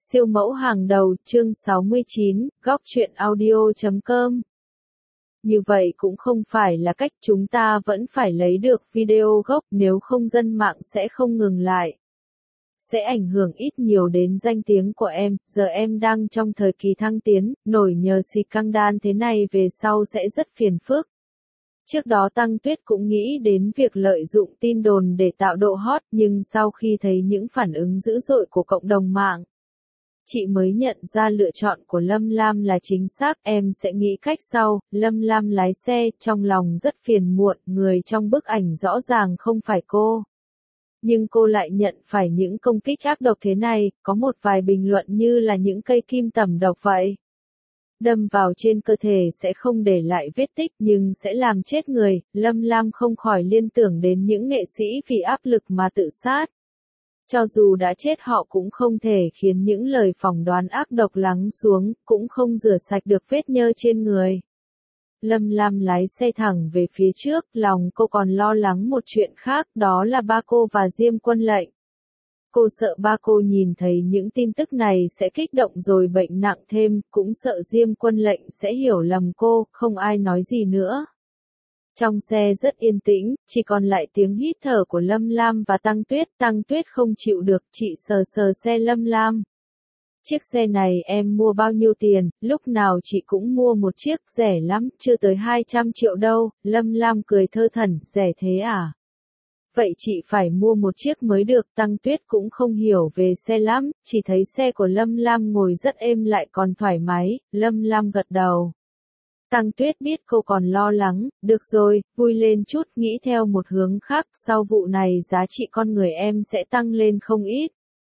Siêu mẫu hàng đầu, chương 69, góc truyện audio.com. Như vậy cũng không phải là cách, chúng ta vẫn phải lấy được video gốc, nếu không dân mạng sẽ không ngừng lại. Sẽ ảnh hưởng ít nhiều đến danh tiếng của em, giờ em đang trong thời kỳ thăng tiến, nổi nhờ scandal thế này về sau sẽ rất phiền phức. Trước đó Tăng Tuyết cũng nghĩ đến việc lợi dụng tin đồn để tạo độ hot, nhưng sau khi thấy những phản ứng dữ dội của cộng đồng mạng, chị mới nhận ra lựa chọn của Lâm Lam là chính xác. Em sẽ nghĩ cách sau. Lâm Lam lái xe, trong lòng rất phiền muộn, người trong bức ảnh rõ ràng không phải cô. Nhưng cô lại nhận phải những công kích ác độc thế này, có một vài bình luận như là những cây kim tẩm độc vậy. Đâm vào trên cơ thể sẽ không để lại vết tích nhưng sẽ làm chết người. Lâm Lam không khỏi liên tưởng đến những nghệ sĩ vì áp lực mà tự sát. Cho dù đã chết họ cũng không thể khiến những lời phỏng đoán ác độc lắng xuống, cũng không rửa sạch được vết nhơ trên người. Lâm Lam lái xe thẳng về phía trước, lòng cô còn lo lắng một chuyện khác, đó là ba cô và Diêm Quân Lệnh. Cô sợ ba cô nhìn thấy những tin tức này sẽ kích động rồi bệnh nặng thêm, cũng sợ Diêm Quân Lệnh sẽ hiểu lầm cô, không ai nói gì nữa. Trong xe rất yên tĩnh, chỉ còn lại tiếng hít thở của Lâm Lam và Tăng Tuyết. Tăng Tuyết không chịu được, chị sờ sờ xe Lâm Lam. Chiếc xe này em mua bao nhiêu tiền? Lúc nào chị cũng mua một chiếc, rẻ lắm, chưa tới 200 triệu đâu. Lâm Lam cười thơ thẩn, rẻ thế à? Vậy chị phải mua một chiếc mới được. Tăng Tuyết cũng không hiểu về xe lắm, chỉ thấy xe của Lâm Lam ngồi rất êm lại còn thoải mái. Lâm Lam gật đầu. Tăng Tuyết biết cô còn lo lắng, được rồi, vui lên chút, nghĩ theo một hướng khác, sau vụ này giá trị con người em sẽ tăng lên không ít.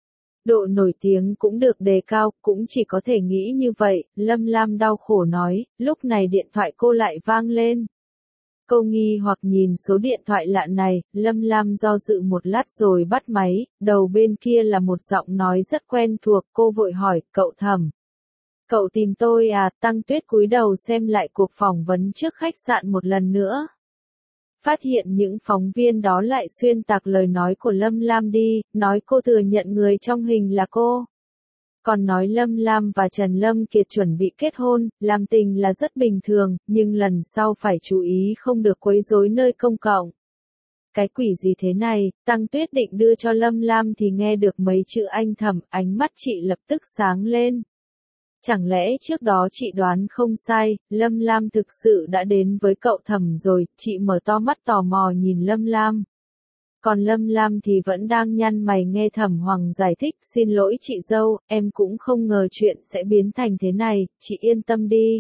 Độ nổi tiếng cũng được đề cao, cũng chỉ có thể nghĩ như vậy. Lâm Lam đau khổ nói. Lúc này điện thoại cô lại vang lên. Cô nghi hoặc nhìn số điện thoại lạ này, Lâm Lam do dự một lát rồi bắt máy, đầu bên kia là một giọng nói rất quen thuộc. Cô vội hỏi, cậu Thẩm. Cậu tìm tôi à? Tăng Tuyết cúi đầu xem lại cuộc phỏng vấn trước khách sạn một lần nữa. Phát hiện những phóng viên đó lại xuyên tạc lời nói của Lâm Lam đi, nói cô thừa nhận người trong hình là cô. Còn nói Lâm Lam và Trần Lâm Kiệt chuẩn bị kết hôn, làm tình là rất bình thường, nhưng lần sau phải chú ý không được quấy rối nơi công cộng. Cái quỷ gì thế này? Tăng Tuyết định đưa cho Lâm Lam thì nghe được mấy chữ anh Thẩm, ánh mắt chị lập tức sáng lên. Chẳng lẽ trước đó chị đoán không sai, Lâm Lam thực sự đã đến với cậu Thẩm rồi. Chị mở to mắt tò mò nhìn Lâm Lam. Còn Lâm Lam thì vẫn đang nhăn mày nghe Thẩm Hoàng giải thích. Xin lỗi chị dâu, em cũng không ngờ chuyện sẽ biến thành thế này, chị yên tâm đi.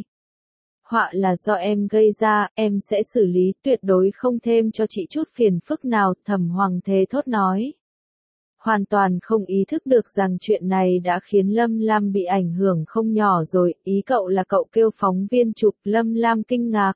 Họa là do em gây ra, em sẽ xử lý, tuyệt đối không thêm cho chị chút phiền phức nào. Thẩm Hoàng thề thốt nói. Hoàn toàn không ý thức được rằng chuyện này đã khiến Lâm Lam bị ảnh hưởng không nhỏ rồi. Ý cậu là cậu kêu phóng viên chụp? Lâm Lam kinh ngạc.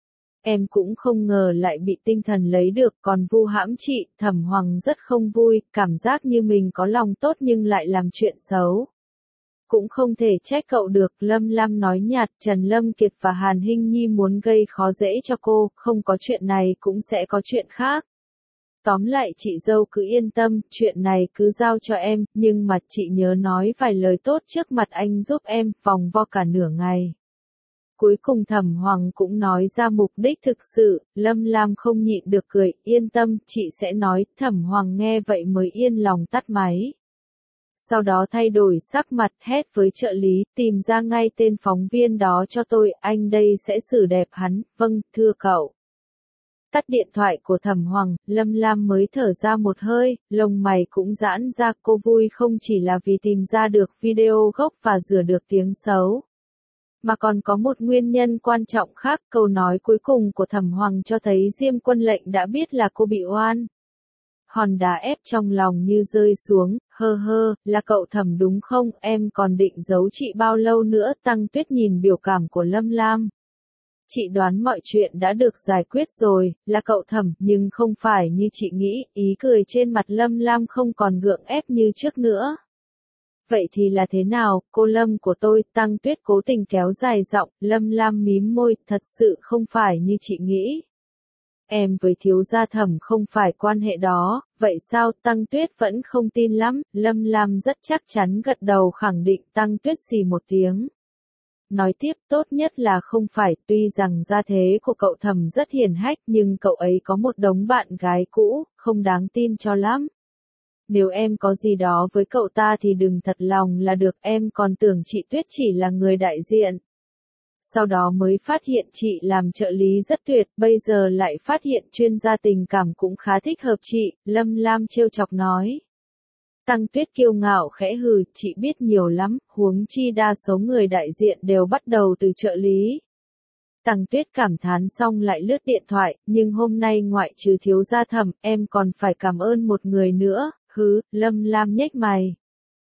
Em cũng không ngờ lại bị tinh thần lấy được, còn vu hãm chị. Thẩm Hoàng rất không vui, cảm giác như mình có lòng tốt nhưng lại làm chuyện xấu. Cũng không thể trách cậu được. Lâm Lam nói nhạt. Trần Lâm Kiệt và Hàn Hinh Nhi muốn gây khó dễ cho cô, không có chuyện này cũng sẽ có chuyện khác. Tóm lại chị dâu cứ yên tâm, chuyện này cứ giao cho em, nhưng mà chị nhớ nói vài lời tốt trước mặt anh giúp em. Vòng vo cả nửa ngày. Cuối cùng Thẩm Hoàng cũng nói ra mục đích thực sự. Lâm Lam không nhịn được cười. Yên tâm, chị sẽ nói. Thẩm Hoàng nghe vậy mới yên lòng tắt máy. Sau đó thay đổi sắc mặt, hét với trợ lý, tìm ra ngay tên phóng viên đó cho tôi, anh đây sẽ xử đẹp hắn. Vâng, thưa cậu. Tắt điện thoại của Thẩm Hoàng, Lâm Lam mới thở ra một hơi, lông mày cũng giãn ra. Cô vui không chỉ là vì tìm ra được video gốc và rửa được tiếng xấu, mà còn có một nguyên nhân quan trọng khác. Câu nói cuối cùng của Thẩm Hoàng cho thấy Diêm Quân Lệnh đã biết là cô bị oan. Hòn đá ép trong lòng như rơi xuống. Là cậu Thẩm đúng không? Em còn định giấu chị bao lâu nữa? Tăng Tuyết nhìn biểu cảm của Lâm Lam. Chị đoán mọi chuyện đã được giải quyết rồi, là cậu Thẩm, nhưng không phải như chị nghĩ. Ý cười trên mặt Lâm Lam không còn gượng ép như trước nữa. Vậy thì là thế nào, cô Lâm của tôi? Tăng Tuyết cố tình kéo dài giọng. Lâm Lam mím môi, thật sự không phải như chị nghĩ. em với thiếu gia Thẩm không phải quan hệ đó, vậy sao? Tăng Tuyết vẫn không tin lắm, Lâm Lam rất chắc chắn gật đầu khẳng định. Tăng Tuyết xì một tiếng. Nói tiếp, tốt nhất là không phải, tuy rằng gia thế của cậu Thẩm rất hiển hách nhưng cậu ấy có một đống bạn gái cũ, không đáng tin cho lắm. Nếu em có gì đó với cậu ta thì đừng thật lòng là được, em còn tưởng chị Tuyết chỉ là người đại diện. Sau đó mới phát hiện chị làm trợ lý rất tuyệt, bây giờ lại phát hiện chuyên gia tình cảm cũng khá thích hợp chị, Lâm Lam trêu chọc nói. Tăng Tuyết kiêu ngạo khẽ hừ, chị biết nhiều lắm, huống chi đa số người đại diện đều bắt đầu từ trợ lý. Tăng Tuyết cảm thán xong lại lướt điện thoại, nhưng hôm nay ngoại trừ thiếu gia Thẩm, em còn phải cảm ơn một người nữa, Lâm Lam nhếch mày.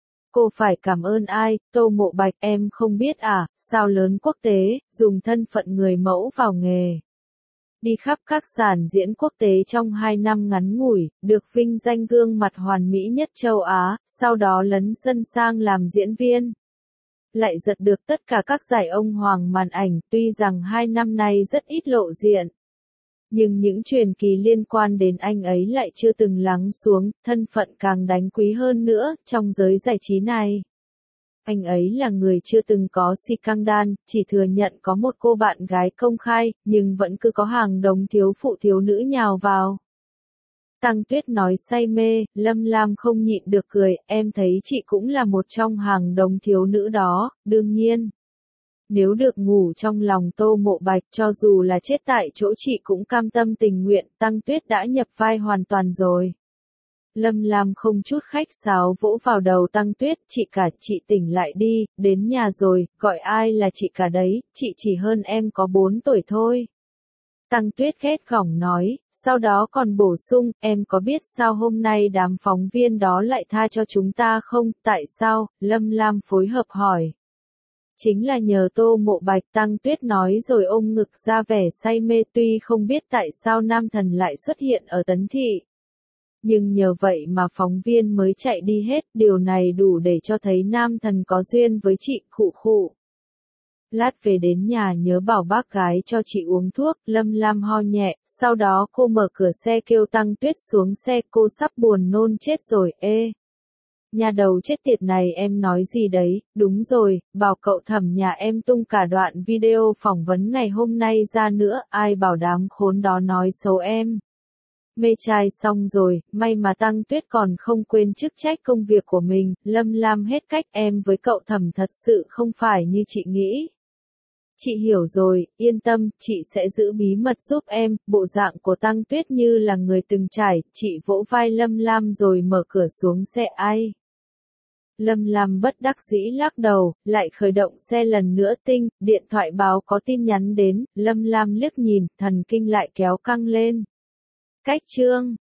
Cô phải cảm ơn ai? Tô Mộ Bạch, em không biết à, sao lớn quốc tế, dùng thân phận người mẫu vào nghề. Đi khắp các sàn diễn quốc tế trong 2 năm ngắn ngủi, được vinh danh gương mặt hoàn mỹ nhất châu Á, sau đó lấn sân sang làm diễn viên. Lại giật được tất cả các giải ông hoàng màn ảnh, tuy rằng 2 năm nay rất ít lộ diện. Nhưng những truyền kỳ liên quan đến anh ấy lại chưa từng lắng xuống, thân phận càng đáng quý hơn nữa, trong giới giải trí này. Anh ấy là người chưa từng có scandal, chỉ thừa nhận có một cô bạn gái công khai, nhưng vẫn cứ có hàng đống thiếu phụ thiếu nữ nhào vào. Tăng Tuyết nói say mê, Lâm Lam không nhịn được cười, em thấy chị cũng là một trong hàng đống thiếu nữ đó, đương nhiên. Nếu được ngủ trong lòng Tô Mộ Bạch, cho dù là chết tại chỗ chị cũng cam tâm tình nguyện, Tăng Tuyết đã nhập vai hoàn toàn rồi. Lâm Lam không chút khách sáo vỗ vào đầu Tăng Tuyết, chị tỉnh lại đi, đến nhà rồi, gọi ai là chị cả đấy, chị chỉ hơn em có 4 tuổi thôi. Tăng Tuyết ghét gỏng nói, sau đó còn bổ sung, em có biết sao hôm nay đám phóng viên đó lại tha cho chúng ta không, tại sao? Lâm Lam phối hợp hỏi. Chính là nhờ Tô Mộ Bạch, Tăng Tuyết nói rồi ôm ngực ra vẻ say mê, tuy không biết tại sao nam thần lại xuất hiện ở Tấn Thị. Nhưng nhờ vậy mà phóng viên mới chạy đi hết, điều này đủ để cho thấy nam thần có duyên với chị, khụ. Lát về đến nhà nhớ bảo bác gái cho chị uống thuốc, Lâm Lam ho nhẹ, sau đó cô mở cửa xe kêu Tăng Tuyết xuống xe, cô sắp buồn nôn chết rồi, Nhà đầu chết tiệt này em nói gì đấy, đúng rồi, bảo cậu Thẩm nhà em tung cả đoạn video phỏng vấn ngày hôm nay ra nữa, ai bảo đám khốn đó nói xấu em. Mê trai xong rồi, may mà Tăng Tuyết còn không quên chức trách công việc của mình, Lâm Lam hết cách, em với cậu Thẩm thật sự không phải như chị nghĩ. Chị hiểu rồi, yên tâm, chị sẽ giữ bí mật giúp em, bộ dạng của Tăng Tuyết như là người từng trải, chị vỗ vai Lâm Lam rồi mở cửa xuống xe ai. Lâm Lam bất đắc dĩ lắc đầu, lại khởi động xe lần nữa điện thoại báo có tin nhắn đến, Lâm Lam liếc nhìn, thần kinh lại kéo căng lên. Cách chương